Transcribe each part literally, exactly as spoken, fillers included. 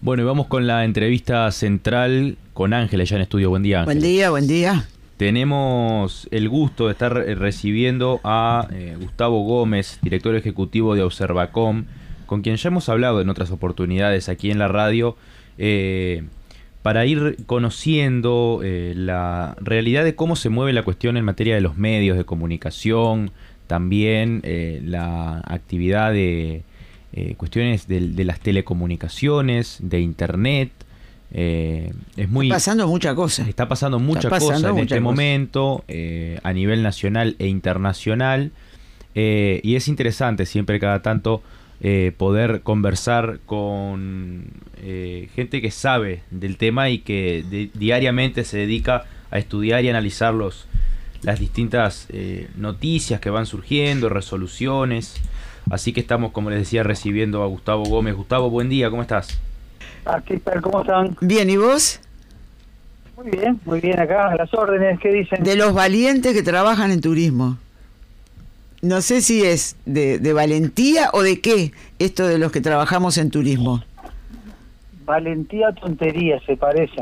Bueno, y vamos con la entrevista central con Ángela, ya en estudio. Buen día, Ángela. Buen día, buen día. Tenemos el gusto de estar recibiendo a eh, Gustavo Gómez, director ejecutivo de Observacom, con quien ya hemos hablado en otras oportunidades aquí en la radio, eh, para ir conociendo eh, la realidad de cómo se mueve la cuestión en materia de los medios de comunicación, también eh, la actividad de eh, cuestiones de, de las telecomunicaciones, de internet. Eh, es muy, está pasando mucha cosa. Está pasando mucha cosa en mucha este cosa. momento, eh, a nivel nacional e internacional. Eh, y es interesante siempre, cada tanto, eh, poder conversar con eh, gente que sabe del tema y que de, diariamente se dedica a estudiar y analizar los, las distintas eh, noticias que van surgiendo, resoluciones. Así que estamos, como les decía, recibiendo a Gustavo Gómez. Gustavo, buen día, ¿cómo estás? Aquí, ¿cómo están? Bien, ¿y vos? Muy bien, muy bien acá, a las órdenes, ¿qué dicen? De los valientes que trabajan en turismo. No sé si es de, de valentía o de qué esto de los que trabajamos en turismo. Valentía, tontería, se parecen.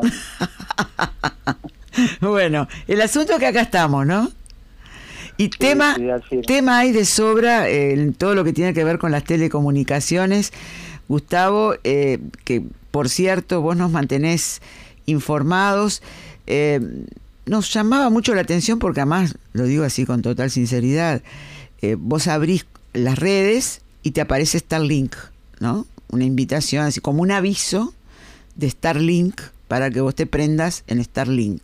Bueno, el asunto es que acá estamos, ¿no? Y sí, tema, sí, tema hay de sobra eh, en todo lo que tiene que ver con las telecomunicaciones. Gustavo, eh, que por cierto vos nos mantenés informados, eh, nos llamaba mucho la atención porque además, lo digo así con total sinceridad, eh, vos abrís las redes y te aparece Starlink, ¿no? Una invitación, así como un aviso de Starlink para que vos te prendas en Starlink.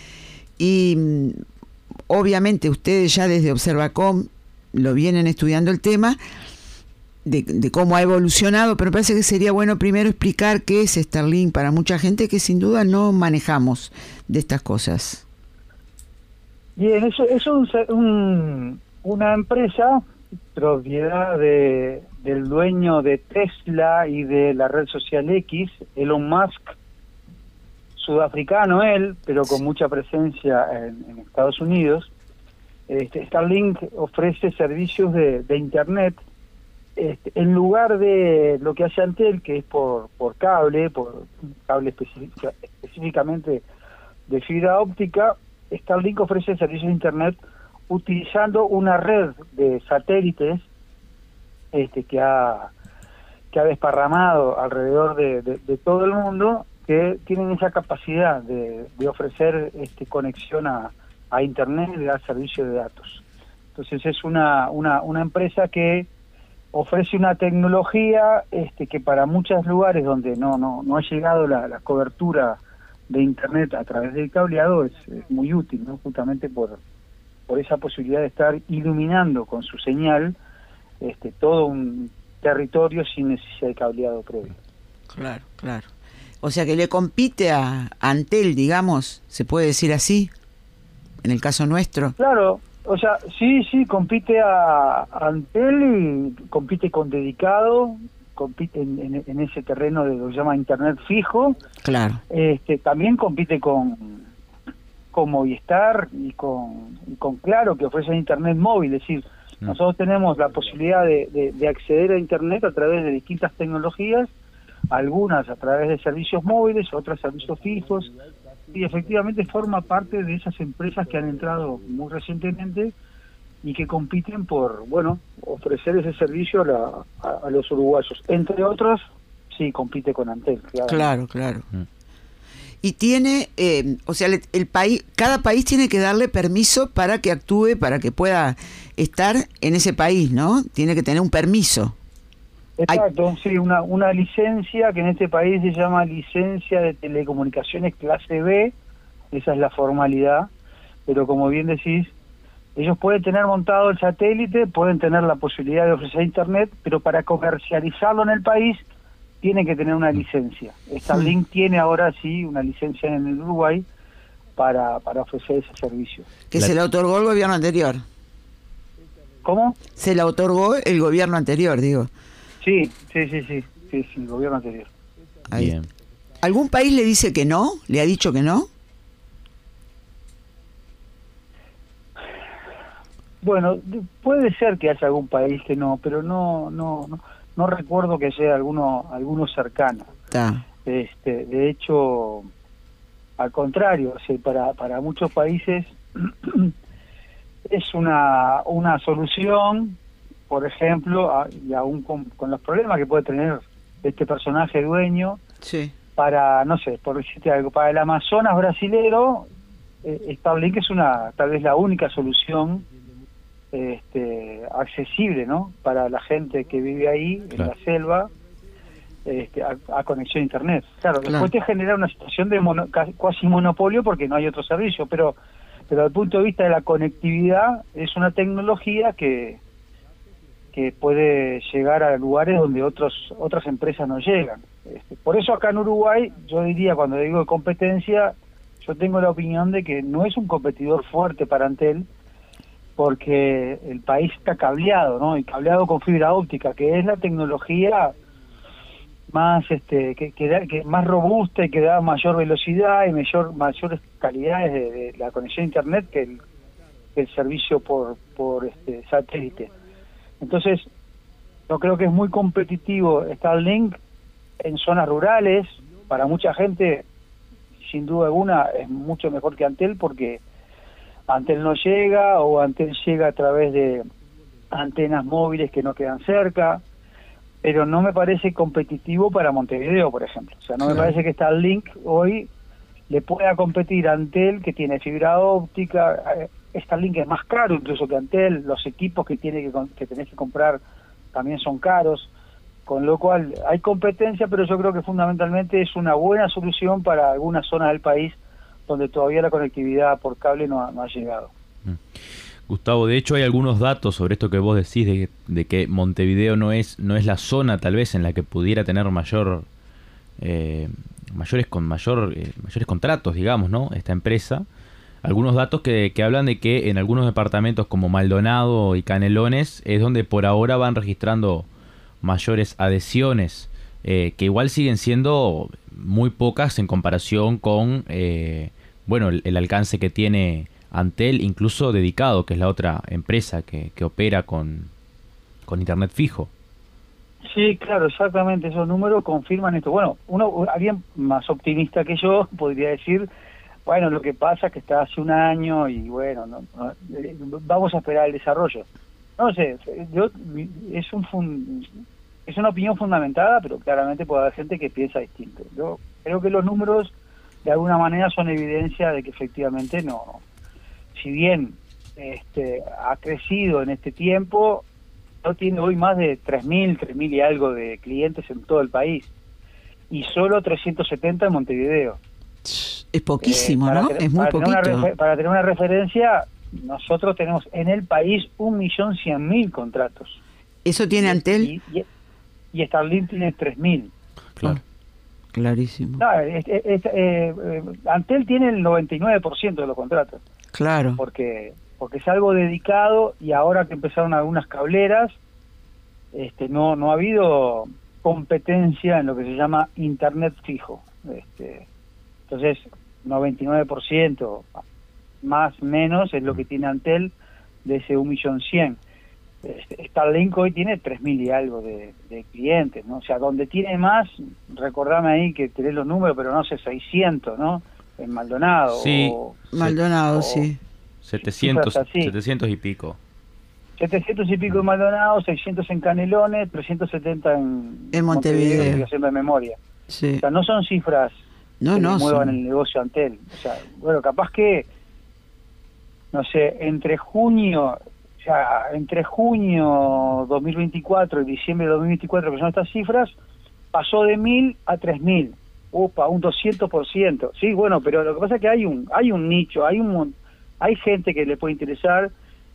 Y obviamente ustedes ya desde Observacom lo vienen estudiando el tema de, de cómo ha evolucionado, pero me parece que sería bueno primero explicar qué es Starlink para mucha gente que sin duda no manejamos de estas cosas. Bien, eso es un, un, una empresa propiedad de, del dueño de Tesla y de la red social X, Elon Musk, sudafricano él, pero con mucha presencia en, en Estados Unidos. Este, Starlink ofrece servicios de, de internet este, en lugar de lo que hace Antel, que es por, por cable, por cable específica, específicamente de fibra óptica. Starlink ofrece servicios de internet utilizando una red de satélites este, que ha que ha desparramado alrededor de, de, de todo el mundo, que tienen esa capacidad de, de ofrecer este, conexión a, a internet y dar servicio de datos. Entonces es una, una, una empresa que ofrece una tecnología este, que para muchos lugares donde no, no, no ha llegado la, la cobertura de internet a través del cableado es, es muy útil, ¿no? Justamente por, por esa posibilidad de estar iluminando con su señal este, todo un territorio sin necesidad de cableado previo. Claro, claro. O sea que le compite a Antel, digamos, ¿se puede decir así? En el caso nuestro. Claro, o sea, sí, sí, compite a, a Antel y compite con Dedicado, compite en, en, en ese terreno de lo que se llama Internet fijo. Claro. Este, también compite con, con Movistar y con, y con Claro, que ofrecen Internet móvil, es decir, mm. nosotros tenemos la posibilidad de, de, de acceder a Internet a través de distintas tecnologías, algunas a través de servicios móviles, otras servicios fijos, y efectivamente forma parte de esas empresas que han entrado muy recientemente y que compiten por, bueno, ofrecer ese servicio a, la, a, a los uruguayos. Entre otros, sí, compite con Antel. Claro, claro. Mm. Y tiene, eh, o sea, el, el país, cada país tiene que darle permiso para que actúe, para que pueda estar en ese país, ¿no? Tiene que tener un permiso. Exacto, Hay... sí, una, una licencia que en este país se llama licencia de telecomunicaciones clase B, esa es la formalidad, pero como bien decís, ellos pueden tener montado el satélite, pueden tener la posibilidad de ofrecer internet, pero para comercializarlo en el país tienen que tener una licencia. Starlink sí. tiene ahora sí una licencia en el Uruguay para, para ofrecer ese servicio. Que la... se la otorgó el gobierno anterior. ¿Cómo? Se la otorgó el gobierno anterior, digo. Sí, sí, sí, sí, sí, sí, el gobierno anterior. Ahí. Bien. ¿Algún país le dice que no? ¿Le ha dicho que no? Bueno, puede ser que haya algún país que no, pero no, no, no, no recuerdo que sea alguno, alguno cercano. Ta. Este, de hecho, al contrario, o sea, para, para muchos países es una, una solución, por ejemplo, a, y aún con, con los problemas que puede tener este personaje dueño, Sí. para, no sé, por decirte algo, para el Amazonas brasilero, eh, Starlink es una, tal vez la única solución este, accesible, ¿no? Para la gente que vive ahí, Claro. en la selva, este, a, a conexión a internet. Claro, Claro. después te genera una situación de mono, casi, cuasi monopolio porque no hay otro servicio, pero, pero desde el punto de vista de la conectividad es una tecnología que que puede llegar a lugares donde otros otras empresas no llegan. Este, por eso acá en Uruguay, yo diría, cuando digo de competencia, yo tengo la opinión de que no es un competidor fuerte para Antel, porque el país está cableado, ¿no? Y cableado con fibra óptica, que es la tecnología más este que, que, da, que más robusta y que da mayor velocidad y mayor mayores calidades de, de la conexión a internet que el, que el servicio por por este satélite. Entonces, yo creo que es muy competitivo Starlink en zonas rurales. Para mucha gente, sin duda alguna, es mucho mejor que Antel, porque Antel no llega, o Antel llega a través de antenas móviles que no quedan cerca, pero no me parece competitivo para Montevideo, por ejemplo. O sea, no me parece que Starlink hoy le pueda competir a Antel, que tiene fibra óptica. Starlink es más caro incluso que Antel, los equipos que tiene que, que tenés que comprar también son caros, con lo cual hay competencia, pero yo creo que fundamentalmente es una buena solución para algunas zonas del país donde todavía la conectividad por cable no ha, no ha llegado. Gustavo, de hecho hay algunos datos sobre esto que vos decís, de, de que Montevideo no es no es la zona tal vez en la que pudiera tener mayor eh, mayores con mayor eh, mayores contratos, digamos, ¿no? Esta empresa. Algunos datos que, que hablan de que en algunos departamentos como Maldonado y Canelones es donde por ahora van registrando mayores adhesiones, eh, que igual siguen siendo muy pocas en comparación con eh, bueno el, el alcance que tiene Antel, incluso Dedicado, que es la otra empresa que, que opera con, con internet fijo. Sí, claro, exactamente, esos números confirman esto. Bueno, uno, alguien más optimista que yo podría decir, bueno, lo que pasa es que está hace un año y bueno, no, no, vamos a esperar el desarrollo. No sé, yo es un fun, es una opinión fundamentada, pero claramente puede haber gente que piensa distinto. Yo creo que los números de alguna manera son evidencia de que efectivamente no, si bien este ha crecido en este tiempo, no tiene hoy más de tres mil, tres mil y algo de clientes en todo el país, y solo trescientos setenta en Montevideo. Es poquísimo, eh, ¿no? Tener, es muy para poquito. Tener una, para tener una referencia, nosotros tenemos en el país un millón cien mil contratos. ¿Eso tiene Antel? Y, y, y Starlink tiene tres mil. Claro. Oh, clarísimo. No, es, es, es, eh, Antel tiene el noventa y nueve por ciento de los contratos. Claro. Porque porque es algo dedicado, y ahora que empezaron algunas cableras, este no no ha habido competencia en lo que se llama internet fijo. Este, entonces, noventa y nueve por ciento más menos es lo que tiene Antel de ese un millón cien. Este, Starlink hoy tiene tres mil y algo de, de clientes, ¿no? O sea, donde tiene más, recordame ahí que tenés los números, pero no sé, seiscientos, ¿no? En Maldonado. Sí. O, Maldonado, o, sí. setecientos, setecientos y pico. setecientos y pico en Maldonado, seiscientos en Canelones, trescientos setenta en, En Montevideo. Montevideo, haciendo de memoria. Sí. O sea, no son cifras No, que no, muevan son- el negocio Antel. O sea, bueno, capaz que, no sé, entre junio, o sea, entre junio dos mil veinticuatro y diciembre de dos mil veinticuatro, que son estas cifras, pasó de mil a tres mil. Opa, un doscientos por ciento. Sí, bueno, pero lo que pasa es que hay un hay un nicho, hay un mon- hay gente que le puede interesar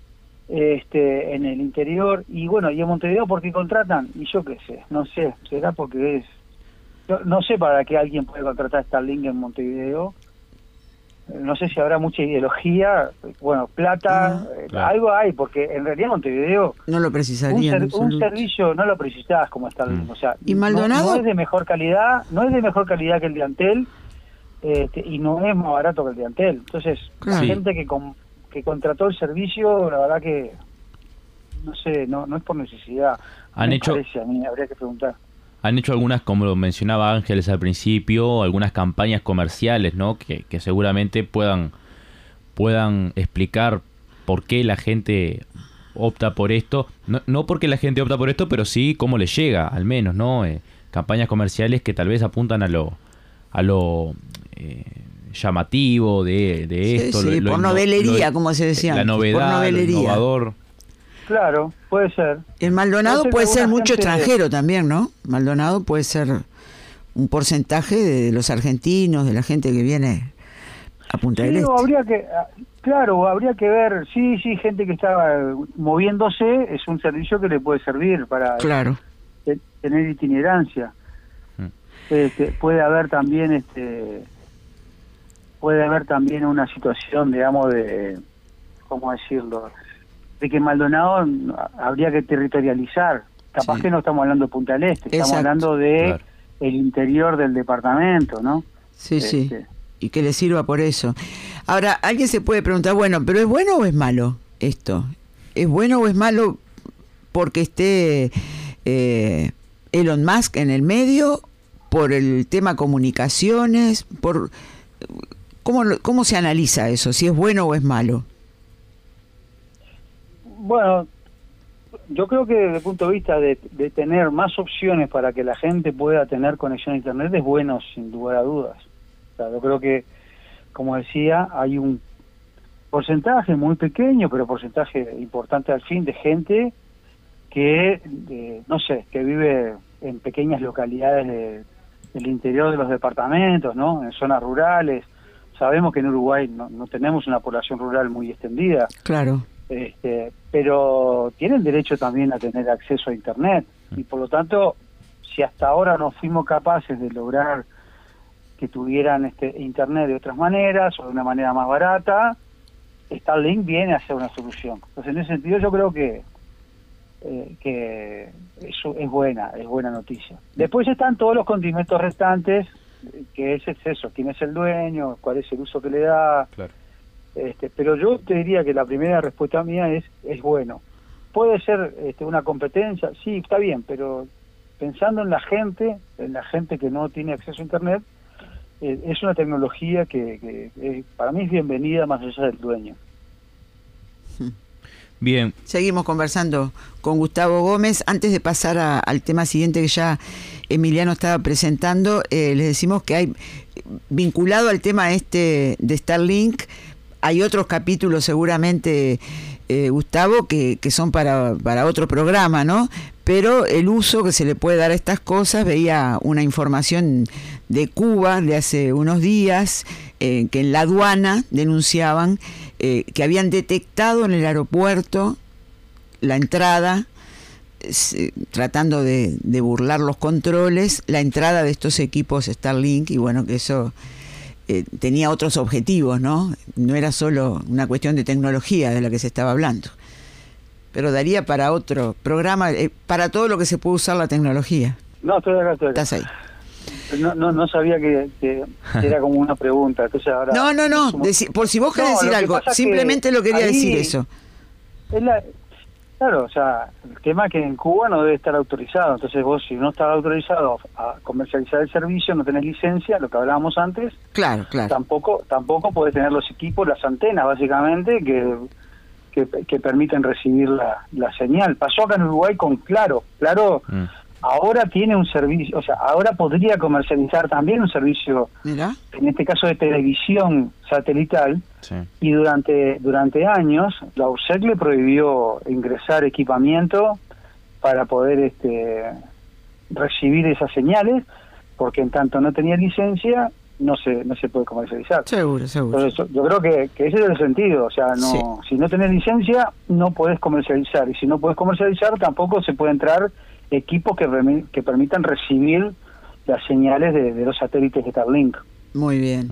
este en el interior, y bueno, y en Montevideo, ¿por qué contratan? Y yo qué sé, no sé, será porque es... Yo no sé para qué alguien puede contratar Starlink en Montevideo. No sé si habrá mucha ideología, bueno, plata, Ah, eh, claro. algo hay, porque en realidad Montevideo No lo un, precisaría. ser- en un absoluto. servicio no lo precisás como Starlink. Mm. O sea, ¿Y no- Maldonado? No, es de mejor calidad, no es de mejor calidad que el de Antel, este, y no es más barato que el de Antel. Entonces, Claro. la Sí. gente que com- que contrató el servicio, la verdad que, no sé, no no es por necesidad. Han me hecho- parece a mí, habría que preguntar. han hecho algunas, como lo mencionaba Ángeles al principio, algunas campañas comerciales, ¿no? Que, que seguramente puedan, puedan explicar por qué la gente opta por esto. No, no porque la gente opta por esto, pero sí cómo le llega, al menos, ¿no? Eh, campañas comerciales que tal vez apuntan a lo, a lo eh, llamativo de, de sí, esto. Sí, lo, por lo, novelería, lo, como se decía. La novedad, lo innovador. Claro, puede ser. El Maldonado puede ser mucho gente... extranjero también, ¿no? Maldonado puede ser un porcentaje de los argentinos, de la gente que viene a Punta del sí, Este. Habría que, claro, habría que ver, sí, sí, gente que está moviéndose, es un servicio que le puede servir para claro. te, tener itinerancia. Mm. Este, puede haber también, este, puede haber también una situación, digamos, de, ¿cómo decirlo?, de que Maldonado habría que territorializar. Capaz sí. que no estamos hablando de Punta del Este, estamos Exacto. hablando de claro. el interior del departamento, ¿no? Sí, este. sí. Y que le sirva por eso. Ahora, alguien se puede preguntar, bueno, ¿pero es bueno o es malo esto? ¿Es bueno o es malo porque esté eh, Elon Musk en el medio, por el tema comunicaciones, por cómo, cómo se analiza eso, si es bueno o es malo? Bueno, yo creo que desde el punto de vista de, de tener más opciones para que la gente pueda tener conexión a Internet es bueno, sin lugar a dudas. O sea, yo creo que, como decía, hay un porcentaje muy pequeño, pero porcentaje importante al fin, de gente que, de, no sé, que vive en pequeñas localidades de, del interior de los departamentos, ¿no? En zonas rurales. Sabemos que en Uruguay no, no tenemos una población rural muy extendida. Claro. Este, pero tienen derecho también a tener acceso a Internet y por lo tanto, si hasta ahora no fuimos capaces de lograr que tuvieran este Internet de otras maneras o de una manera más barata, Starlink viene a ser una solución. Entonces, en ese sentido, yo creo que eh, que eso es buena, es buena noticia. Después están todos los condimentos restantes, que es eso, quién es el dueño, cuál es el uso que le da. Claro. Este, pero yo te diría que la primera respuesta mía es es bueno. Puede ser este, una competencia, sí, está bien, pero pensando en la gente, en la gente que no tiene acceso a Internet, eh, es una tecnología que, que eh, para mí es bienvenida más allá del dueño. Bien. Seguimos conversando con Gustavo Gómez. Antes de pasar a, al tema siguiente que ya Emiliano estaba presentando, eh, les decimos que hay, vinculado al tema este de Starlink, hay otros capítulos seguramente, eh, Gustavo, que, que son para, para otro programa, ¿no? Pero el uso que se le puede dar a estas cosas, veía una información de Cuba de hace unos días, eh, que en la aduana denunciaban eh, que habían detectado en el aeropuerto la entrada, eh, tratando de, de burlar los controles, la entrada de estos equipos Starlink, y bueno, que eso... Eh, tenía otros objetivos, ¿no? No era solo una cuestión de tecnología de la que se estaba hablando. Pero daría para otro programa, eh, para todo lo que se puede usar la tecnología. No, estoy acá, estoy acá. Estás ahí. No, no, no sabía que, que era como una pregunta. Entonces ahora no, no, no. Como... Deci- por si vos querés no, decir algo, simplemente lo quería decir eso. Es la... Claro, o sea, el tema es que en Cuba no debe estar autorizado. Entonces vos, si no estás autorizado a comercializar el servicio, no tenés licencia, lo que hablábamos antes. Claro, claro. Tampoco tampoco podés tener los equipos, las antenas, básicamente, que que, que permiten recibir la, la señal. Pasó acá en Uruguay con Claro. Claro mm. ahora tiene un servicio, o sea, ahora podría comercializar también un servicio, ¿Mira? en este caso de televisión satelital. Sí. Y durante durante años la U R S E C le prohibió ingresar equipamiento para poder este recibir esas señales, porque en tanto no tenía licencia no se no se puede comercializar. Seguro, seguro. Entonces, yo creo que, que ese es el sentido, o sea, no sí. si no tenés licencia no podés comercializar, y si no podés comercializar tampoco se puede entrar equipos que, remi- que permitan recibir las señales de, de los satélites de Starlink. Muy bien.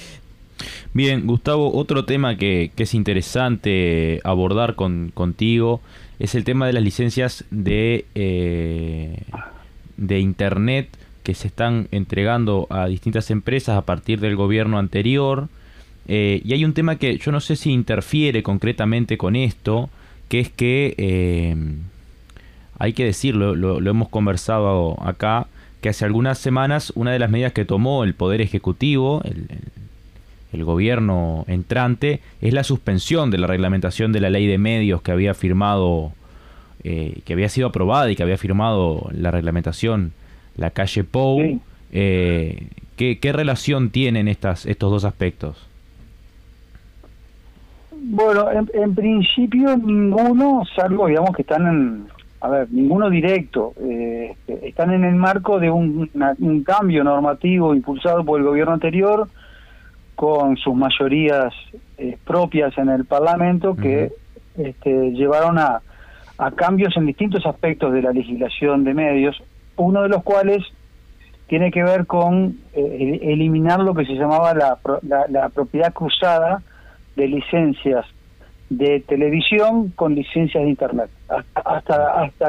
Bien, Gustavo, otro tema que, que es interesante abordar con, contigo es el tema de las licencias de, eh, de Internet que se están entregando a distintas empresas a partir del gobierno anterior. Eh, y hay un tema que yo no sé si interfiere concretamente con esto, que es que, eh, hay que decirlo, lo, lo hemos conversado acá, que hace algunas semanas una de las medidas que tomó el Poder Ejecutivo, el, el, el gobierno entrante, es la suspensión de la reglamentación de la ley de medios que había firmado, eh, que había sido aprobada y que había firmado la reglamentación la calle Pou. Sí. Eh, ¿qué, ¿Qué relación tienen estas, estos dos aspectos? Bueno, en, en principio ninguno, salvo digamos que están en, a ver, ninguno directo, eh, están en el marco de un, una, un cambio normativo impulsado por el gobierno anterior, con sus mayorías eh, propias en el Parlamento, que uh-huh. este, llevaron a, a cambios en distintos aspectos de la legislación de medios, uno de los cuales tiene que ver con eh, eliminar lo que se llamaba la, la, la propiedad cruzada de licencias de televisión con licencias de internet. Hasta, hasta hasta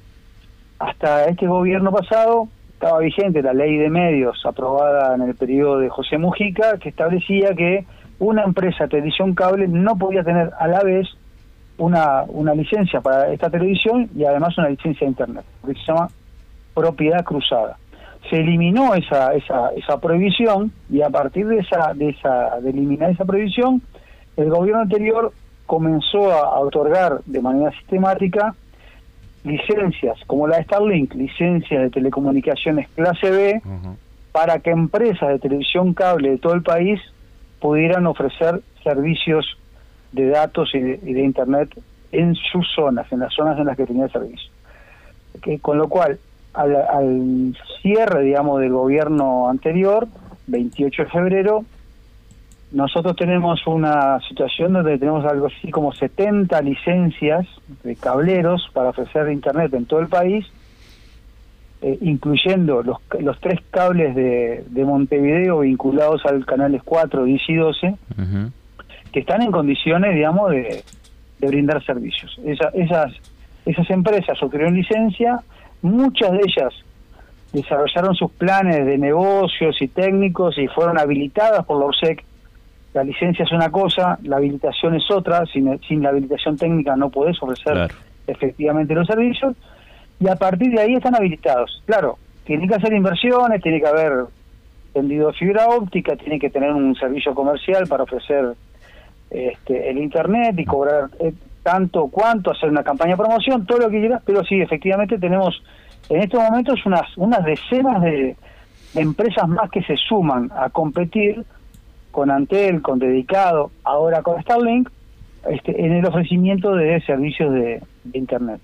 hasta este gobierno pasado estaba vigente la ley de medios aprobada en el periodo de José Mujica, que establecía que una empresa de televisión cable no podía tener a la vez una una licencia para esta televisión y además una licencia de internet, que se llama propiedad cruzada. Se eliminó esa esa esa prohibición, y a partir de esa de esa de eliminar esa prohibición, el gobierno anterior comenzó a, a otorgar de manera sistemática licencias, como la de Starlink, licencias de telecomunicaciones clase B, uh-huh. para que empresas de televisión cable de todo el país pudieran ofrecer servicios de datos y de, y de internet en sus zonas, en las zonas en las que tenía servicio. Que, con lo cual, al, al cierre, digamos, del gobierno anterior, veintiocho de febrero, nosotros tenemos una situación donde tenemos algo así como setenta licencias de cableros para ofrecer internet en todo el país, eh, incluyendo los, los tres cables de, de Montevideo vinculados al canales cuatro, diez y doce, uh-huh. que están en condiciones, digamos, de, de brindar servicios. Esa, esas, esas empresas obtuvieron licencia, muchas de ellas desarrollaron sus planes de negocios y técnicos y fueron habilitadas por la URSEC. La licencia es una cosa, la habilitación es otra, sin, sin la habilitación técnica no podés ofrecer claro. efectivamente los servicios, y a partir de ahí están habilitados. Claro, tienen que hacer inversiones, tiene que haber tendido fibra óptica, tiene que tener un servicio comercial para ofrecer este, el internet y cobrar eh, tanto cuanto, hacer una campaña de promoción, todo lo que quieras, pero sí, efectivamente tenemos en estos momentos unas, unas decenas de, de empresas más que se suman a competir con Antel, con Dedicado, ahora con Starlink, este, en el ofrecimiento de servicios de, de internet.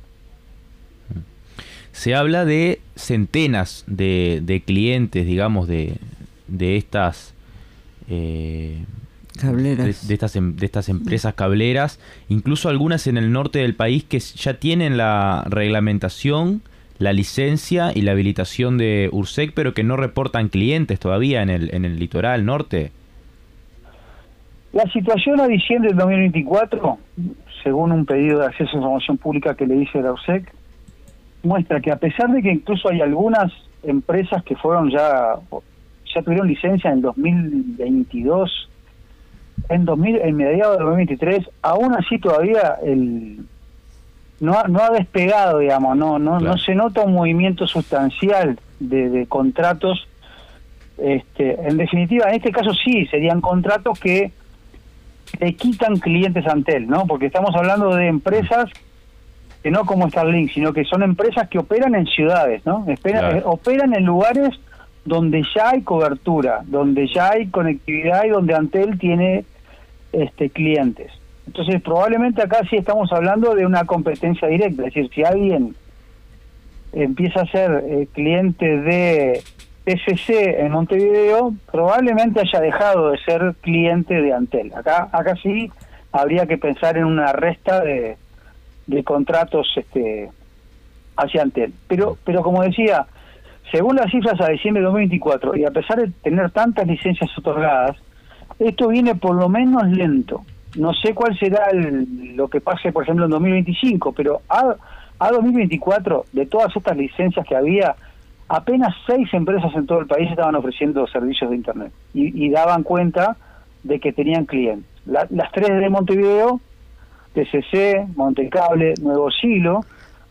Se habla de centenas de, de clientes, digamos, de, de estas eh, cableras, de, de estas de estas empresas cableras, incluso algunas en el norte del país que ya tienen la reglamentación, la licencia y la habilitación de URSEC, pero que no reportan clientes todavía en el en el litoral norte. La situación a diciembre del dos mil veinticuatro, según un pedido de acceso a información pública que le hice la URSEC, muestra que a pesar de que incluso hay algunas empresas que fueron ya ya tuvieron licencia en el dos mil veintidós, en dos mil, en mediados del dos mil veintitrés, aún así todavía el no ha, no ha despegado, digamos, no no claro. no se nota un movimiento sustancial de, de contratos. Este, en definitiva, en este caso sí serían contratos que le quitan clientes a Antel, ¿no? Porque estamos hablando de empresas que no como Starlink, sino que son empresas que operan en ciudades, ¿no? Espera, claro. eh, operan en lugares donde ya hay cobertura, donde ya hay conectividad y donde Antel tiene este clientes. Entonces, probablemente acá sí estamos hablando de una competencia directa, es decir, si alguien empieza a ser eh, cliente de T C C en Montevideo, probablemente haya dejado de ser cliente de Antel. Acá acá sí habría que pensar en una resta de, de contratos este hacia Antel. Pero pero como decía, según las cifras a diciembre de dos mil veinticuatro, y a pesar de tener tantas licencias otorgadas, esto viene por lo menos lento. No sé cuál será el, lo que pase, por ejemplo, en dos mil veinticinco, pero a, a dos mil veinticuatro, de todas estas licencias que había, apenas seis empresas en todo el país estaban ofreciendo servicios de internet y, y daban cuenta de que tenían clientes. La, las tres de Montevideo, T C C, Montecable, Nuevo Siglo,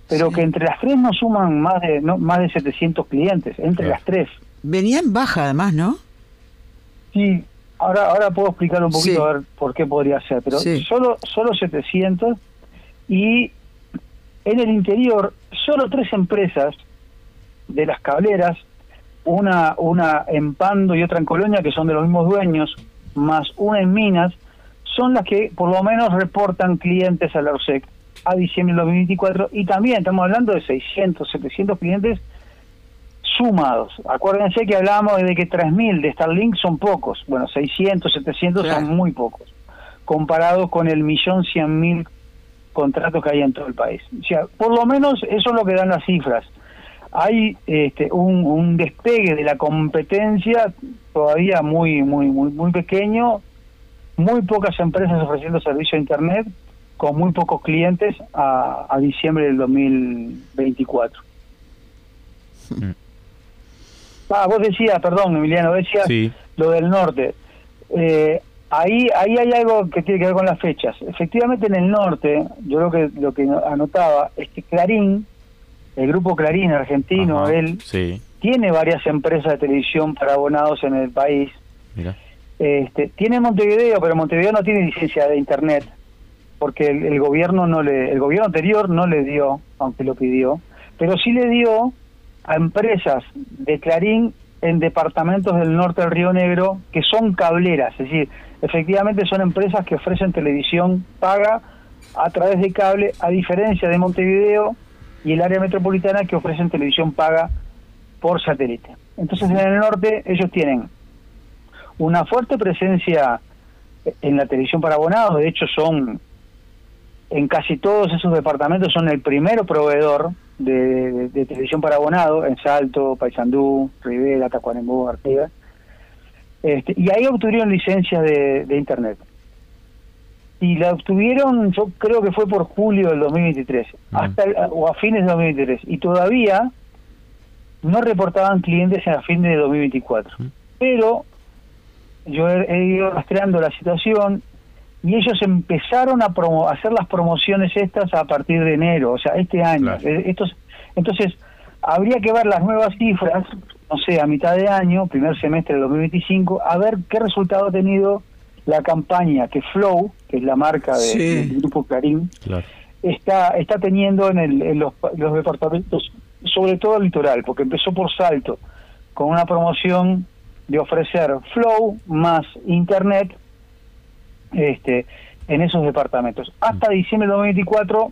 pero sí. que entre las tres no suman más de no, más de setecientos clientes, entre Claro. las tres. Venía en baja además, ¿no? Sí, ahora ahora puedo explicar un poquito Sí. a ver por qué podría ser, pero Sí. solo solo setecientos, y en el interior solo tres empresas de las cableras, una una en Pando y otra en Colonia, que son de los mismos dueños, más una en Minas, son las que por lo menos reportan clientes a la ORSEC a diciembre del dos mil veinticuatro, y también estamos hablando de seiscientos, setecientos clientes sumados. Acuérdense que hablábamos de que tres mil de Starlink son pocos. Bueno, seiscientos, setecientos Claro. son muy pocos, comparados con el millón cien mil contratos que hay en todo el país. O sea, por lo menos eso es lo que dan las cifras. Hay este, un, un despegue de la competencia todavía muy, muy, muy, muy pequeño, muy pocas empresas ofreciendo servicio a Internet, con muy pocos clientes a, a diciembre del dos mil veinticuatro. Mm. Ah, vos decías, perdón, Emiliano, decías Sí. lo del norte. Eh, ahí ahí hay algo que tiene que ver con las fechas. Efectivamente, en el norte, yo lo que lo que anotaba es que Clarín, el grupo Clarín argentino, Ajá, él sí, tiene varias empresas de televisión para abonados en el país. mira. Este, tiene Montevideo, pero Montevideo no tiene licencia de Internet, porque el, el gobierno no le, el gobierno anterior no le dio, aunque lo pidió, pero sí le dio a empresas de Clarín en departamentos del norte del Río Negro que son cableras, es decir, efectivamente son empresas que ofrecen televisión paga a través de cable, a diferencia de Montevideo y el área metropolitana, que ofrecen televisión paga por satélite. Entonces, en el norte ellos tienen una fuerte presencia en la televisión para abonados. De hecho, son en casi todos esos departamentos son el primer proveedor de, de, de televisión para abonado, en Salto, Paysandú, Rivera, Tacuarembó, Artigas. Este, y ahí obtuvieron licencias de, de Internet. Y la obtuvieron, yo creo que fue por julio del dos mil veintitrés, Mm. hasta el- o a fines de dos mil veintitrés. Y todavía no reportaban clientes a fin de dos mil veinticuatro. Mm. Pero yo he, he ido rastreando la situación y ellos empezaron a, promo a hacer las promociones estas a partir de enero, o sea, este año. Claro. Eh, Estos, entonces, habría que ver las nuevas cifras, no sé, a mitad de año, primer semestre de dos mil veinticinco, a ver qué resultado ha tenido la campaña que Flow, que es la marca de, Sí. del grupo Clarín, Claro. está está teniendo en, el, en los, los departamentos, sobre todo el litoral, porque empezó por Salto, con una promoción de ofrecer Flow más Internet este en esos departamentos. Hasta diciembre de dos mil veinticuatro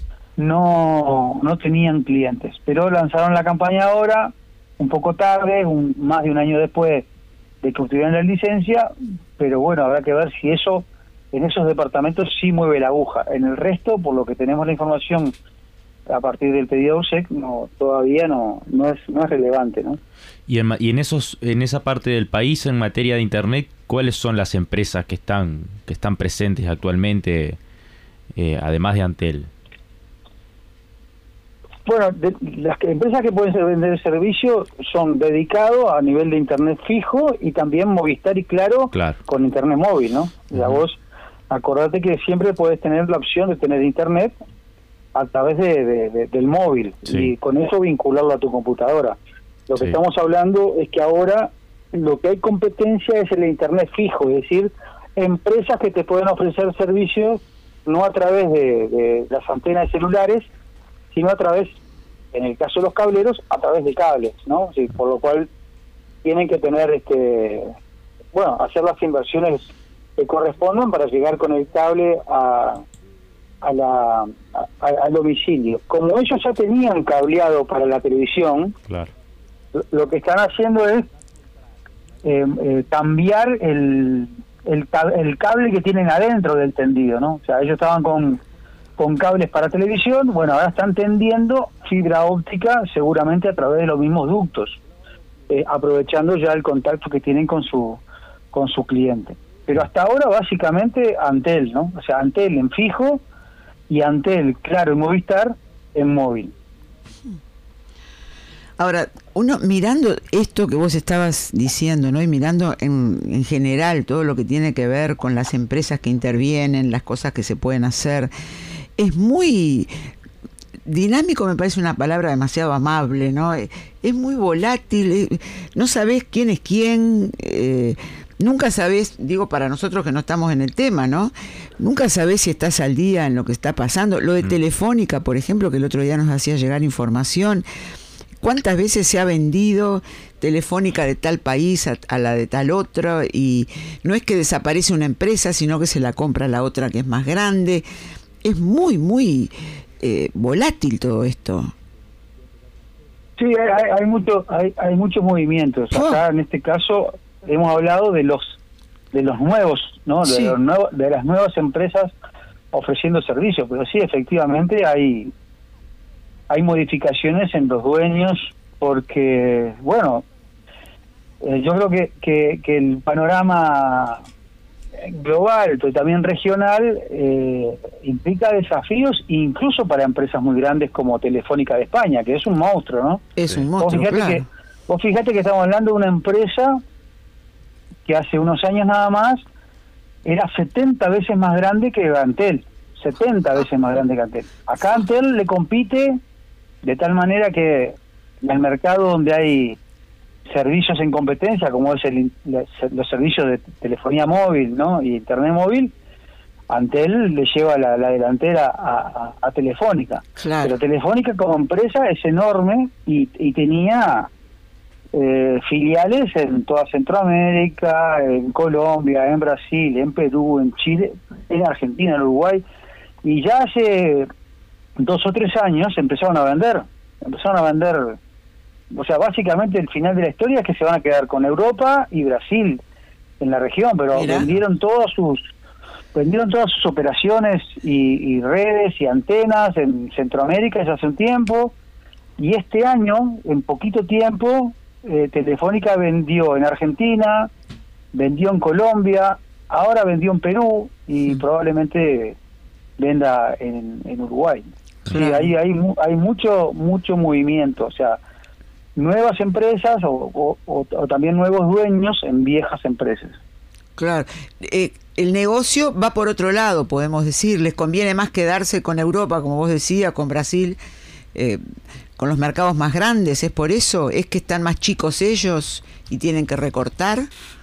no, no tenían clientes, pero lanzaron la campaña ahora, un poco tarde, un, más de un año después de que obtuvieran la licencia, pero bueno, habrá que ver si eso en esos departamentos sí mueve la aguja. En el resto, por lo que tenemos la información a partir del pedido de ORSEC, no, todavía no, no es no es relevante, ¿no? Y en, ma- y en esos en esa parte del país, en materia de internet, ¿cuáles son las empresas que están que están presentes actualmente, eh, además de Antel? Bueno, de, las que, empresas que pueden ser, vender el servicio son dedicados a nivel de internet fijo y también Movistar y Claro, Claro. con internet móvil, ¿no? Ya Ujú. vos acordate que siempre puedes tener la opción de tener internet a través de, de- de- del móvil, Sí. y con eso vincularlo a tu computadora. Lo que Sí. estamos hablando es que ahora lo que hay competencia es el internet fijo, es decir, empresas que te pueden ofrecer servicios no a través de, de las antenas de celulares, sino a través, en el caso de los cableros, a través de cables, ¿no? Sí, por lo cual tienen que tener, este bueno, hacer las inversiones que correspondan para llegar con el cable a, a la, a- al domicilio. Como ellos ya tenían cableado para la televisión, Claro. lo, lo que están haciendo es eh, eh, cambiar el, el, ca- el cable que tienen adentro del tendido, ¿no? O sea, ellos estaban con con cables para televisión, bueno, ahora están tendiendo fibra óptica seguramente a través de los mismos ductos, eh, aprovechando ya el contacto que tienen con su con su cliente. Pero hasta ahora básicamente Antel, ¿no? O sea, Antel en fijo y Antel, Claro y Movistar en móvil. Ahora, uno mirando esto que vos estabas diciendo, ¿no? Y mirando en, en general todo lo que tiene que ver con las empresas que intervienen, las cosas que se pueden hacer, es muy dinámico me parece una palabra demasiado amable, ¿no? Es, es muy volátil, es, no sabés quién es quién, eh, nunca sabés, digo para nosotros que no estamos en el tema, ¿no? Nunca sabés si estás al día en lo que está pasando. Lo de mm. Telefónica, por ejemplo, que el otro día nos hacía llegar información, ¿cuántas veces se ha vendido Telefónica de tal país a, a la de tal otro? Y no es que desaparece una empresa, sino que se la compra la otra que es más grande. Es muy, muy eh, volátil todo esto. Sí, hay, hay, mucho, hay, hay muchos movimientos. Acá, oh. en este caso, hemos hablado de los de los nuevos, ¿no? De, sí. los nuevos, de las nuevas empresas ofreciendo servicios. Pero sí, efectivamente, hay... hay modificaciones en los dueños porque, bueno, eh, yo creo que, que, que el panorama global, pero también regional, eh, implica desafíos incluso para empresas muy grandes como Telefónica de España, que es un monstruo, ¿no? Es un monstruo, vos fíjate claro. que, vos fíjate que estamos hablando de una empresa que hace unos años nada más era setenta veces más grande que Antel, setenta veces más grande que Antel. Acá Antel le compite de tal manera que en el mercado donde hay servicios en competencia, como es el, los servicios de telefonía móvil, ¿no? y internet móvil, Antel le lleva la, la delantera a, a, a Telefónica. Claro. Pero Telefónica como empresa es enorme y, y tenía eh, filiales en toda Centroamérica, en Colombia, en Brasil, en Perú, en Chile, en Argentina, en Uruguay, y ya hace dos o tres años empezaron a vender, empezaron a vender, o sea, básicamente el final de la historia es que se van a quedar con Europa y Brasil en la región, pero Mira. vendieron todas sus vendieron todas sus operaciones y, y redes y antenas en Centroamérica ya hace un tiempo, y este año, en poquito tiempo, eh, Telefónica vendió en Argentina, vendió en Colombia, ahora vendió en Perú y mm. probablemente venda en, en Uruguay. Sí, hay, hay, hay mucho mucho movimiento, o sea, nuevas empresas o, o, o, o también nuevos dueños en viejas empresas. Claro, eh, el negocio va por otro lado, podemos decir, les conviene más quedarse con Europa, como vos decías, con Brasil, eh, con los mercados más grandes, ¿es por eso? ¿Es que están más chicos ellos y tienen que recortar?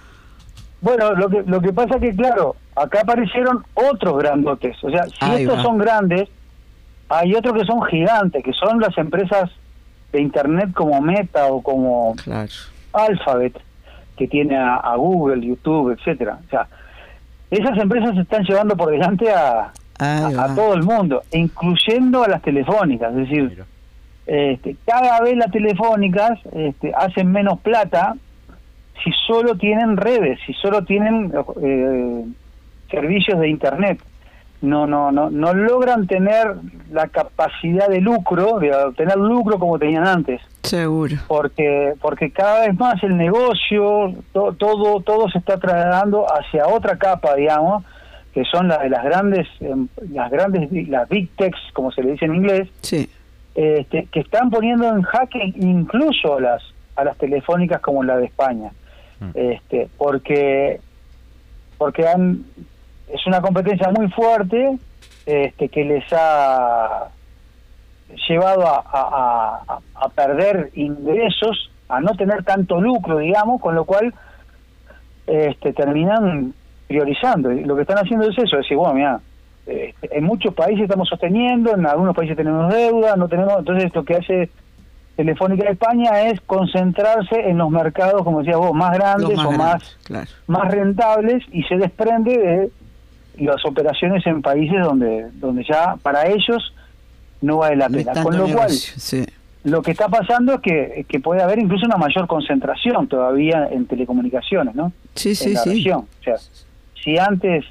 Bueno, lo que lo que pasa que, claro, acá aparecieron otros grandotes, o sea, si Ahí estos va. son grandes, hay otros que son gigantes, que son las empresas de Internet como Meta o como claro. Alphabet, que tiene a, a Google, YouTube, etcétera. O sea, esas empresas se están llevando por delante a, a, a todo el mundo, incluyendo a las telefónicas. Es decir, este, cada vez las telefónicas este, hacen menos plata si solo tienen redes, si solo tienen eh, servicios de Internet. No, no, no, no logran tener la capacidad de lucro, de obtener lucro como tenían antes. Seguro. Porque, porque cada vez más el negocio, to, todo, todo se está trasladando hacia otra capa, digamos, que son las de las grandes, las grandes, las big techs, como se le dice en inglés, sí. este, que están poniendo en jaque incluso a las, a las telefónicas como la de España, mm. este, porque, porque han es una competencia muy fuerte este, que les ha llevado a, a, a, a perder ingresos, a no tener tanto lucro, digamos, con lo cual este, terminan priorizando. Y lo que están haciendo es eso, es decir, bueno, mira, eh, en muchos países estamos sosteniendo, en algunos países tenemos deuda, no tenemos, entonces lo que hace Telefónica de España es concentrarse en los mercados, como decías vos, más grandes más o grandes, más, claro. más rentables, y se desprende de las operaciones en países donde donde ya para ellos no vale la pena. Con lo cual, sí. lo que está pasando es que, que puede haber incluso una mayor concentración todavía en telecomunicaciones, ¿no? Sí, sí, en la sí. región. O sea, si antes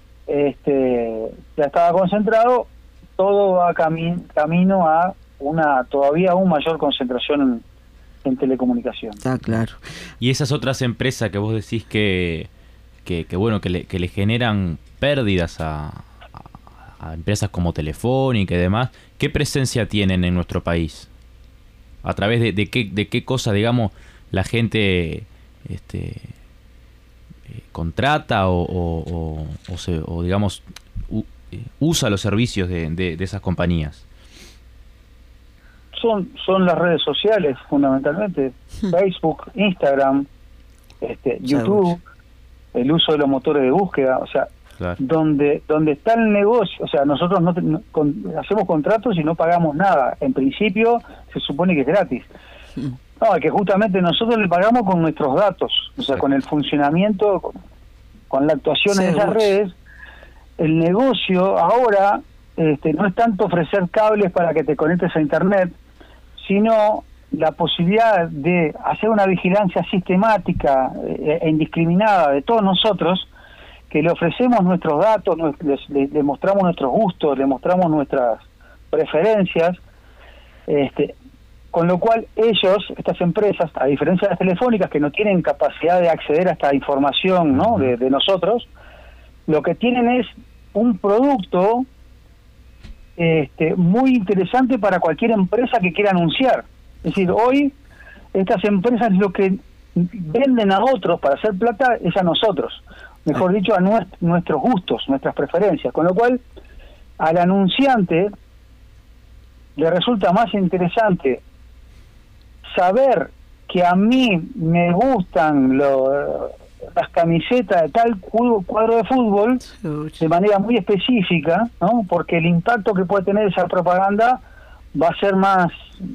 este ya estaba concentrado, todo va cami camino a una todavía aún mayor concentración en, en telecomunicación. Está claro. Y esas otras empresas que vos decís que que, que bueno, que le, que le generan pérdidas a, a, a empresas como Telefónica y demás, ¿qué presencia tienen en nuestro país? ¿A través de, de qué de qué cosa, digamos, la gente este eh, contrata o, o, o, o, se, o digamos u, eh, usa los servicios de, de, de esas compañías? son son las redes sociales fundamentalmente, hmm. Facebook, Instagram, este, YouTube, el uso de los motores de búsqueda, o sea, claro. donde donde está el negocio, o sea, nosotros no, no con, hacemos contratos y no pagamos nada. En principio se supone que es gratis. Hmm. No, es que justamente nosotros le pagamos con nuestros datos, o sea, sí. con el funcionamiento, con, con la actuación sí, en esas redes. El negocio ahora este, no es tanto ofrecer cables para que te conectes a internet, sino la posibilidad de hacer una vigilancia sistemática e indiscriminada de todos nosotros, que le ofrecemos nuestros datos, les, les, les mostramos nuestros gustos, le mostramos nuestras preferencias, este, con lo cual ellos, estas empresas, a diferencia de las telefónicas que no tienen capacidad de acceder a esta información, ¿no?, de, de nosotros, lo que tienen es un producto este, muy interesante para cualquier empresa que quiera anunciar. Es decir, hoy estas empresas lo que venden a otros para hacer plata es a nosotros, mejor dicho, a nuest- nuestros gustos, nuestras preferencias, con lo cual al anunciante le resulta más interesante saber que a mí me gustan lo, las camisetas de tal cuadro de fútbol de manera muy específica, ¿no? Porque el impacto que puede tener esa propaganda va a ser más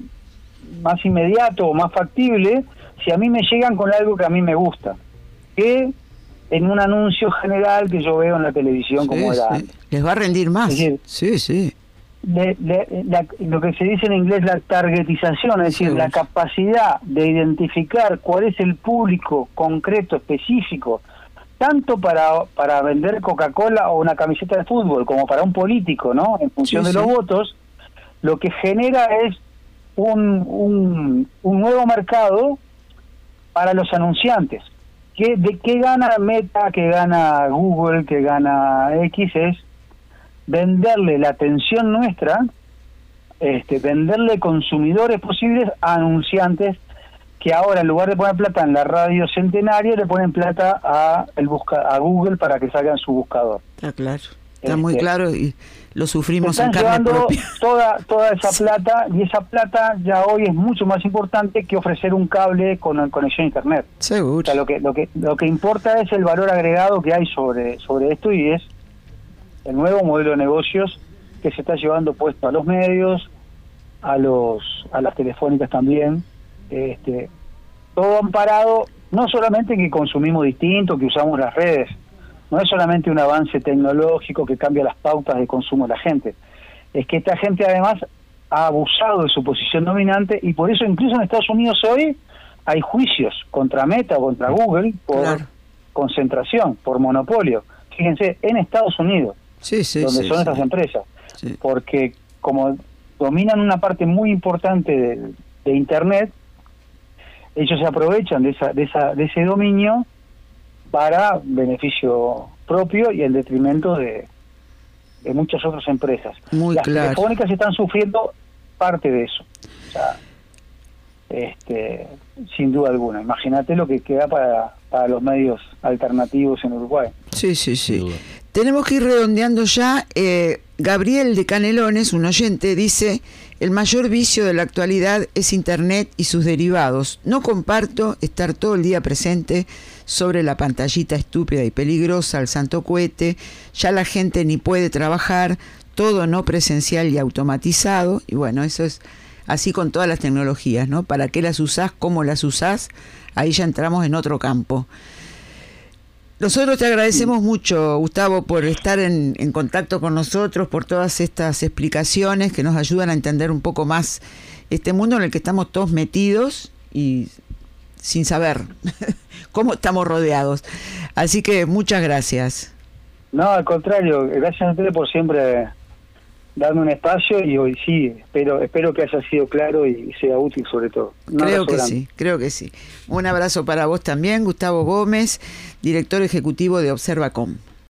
más inmediato o más factible si a mí me llegan con algo que a mí me gusta, que en un anuncio general que yo veo en la televisión, sí, como era sí. antes. Les va a rendir más. Es decir, sí, sí. Le, le, la, lo que se dice en inglés la targetización, es decir, sí, la capacidad de identificar cuál es el público concreto, específico, tanto para para vender Coca-Cola o una camiseta de fútbol, como para un político, ¿no? En función sí, de los sí. votos, lo que genera es un, un, un nuevo mercado para los anunciantes. ¿Qué, de qué gana Meta, qué gana Google, qué gana X? Es venderle la atención nuestra, este, venderle consumidores posibles a anunciantes que ahora en lugar de poner plata en la radio centenaria le ponen plata a el busca a Google para que salga en su buscador. Está claro, está este, muy claro y lo sufrimos en carne propia. Toda, toda esa sí. plata, y esa plata ya hoy es mucho más importante que ofrecer un cable con conexión a internet. Seguro. O sea, lo que lo que lo que importa es el valor agregado que hay sobre sobre esto, y es el nuevo modelo de negocios que se está llevando puesto a los medios, a los a las telefónicas también, este, todo amparado no solamente en que consumimos distinto, que usamos las redes, no es solamente un avance tecnológico que cambia las pautas de consumo de la gente, es que esta gente además ha abusado de su posición dominante, y por eso incluso en Estados Unidos hoy hay juicios contra Meta o contra Google por claro. concentración, por monopolio. Fíjense, en Estados Unidos. Sí, sí, donde sí, son sí. estas empresas, sí. porque como dominan una parte muy importante de, de Internet, ellos se aprovechan de esa, de esa, de ese dominio para beneficio propio y en detrimento de, de muchas otras empresas. Muy Las claro. telefónicas están sufriendo parte de eso, o sea, este, sin duda alguna. Imagínate lo que queda para, para los medios alternativos en Uruguay. Sí, sí, sí. Tenemos que ir redondeando ya. Eh, Gabriel de Canelones, un oyente, dice: el mayor vicio de la actualidad es Internet y sus derivados. No comparto estar todo el día presente sobre la pantallita estúpida y peligrosa al santo cohete. Ya la gente ni puede trabajar, todo no presencial y automatizado. Y bueno, eso es así con todas las tecnologías, ¿no? ¿Para qué las usás? ¿Cómo las usás? Ahí ya entramos en otro campo. Nosotros te agradecemos mucho, Gustavo, por estar en, en contacto con nosotros, por todas estas explicaciones que nos ayudan a entender un poco más este mundo en el que estamos todos metidos y sin saber cómo estamos rodeados. Así que muchas gracias. No, al contrario, gracias a ustedes por siempre darme un espacio, y hoy sí, espero espero que haya sido claro y sea útil sobre todo. Un creo que grande. sí, creo que sí. Un abrazo para vos también, Gustavo Gómez, director ejecutivo de Observacom.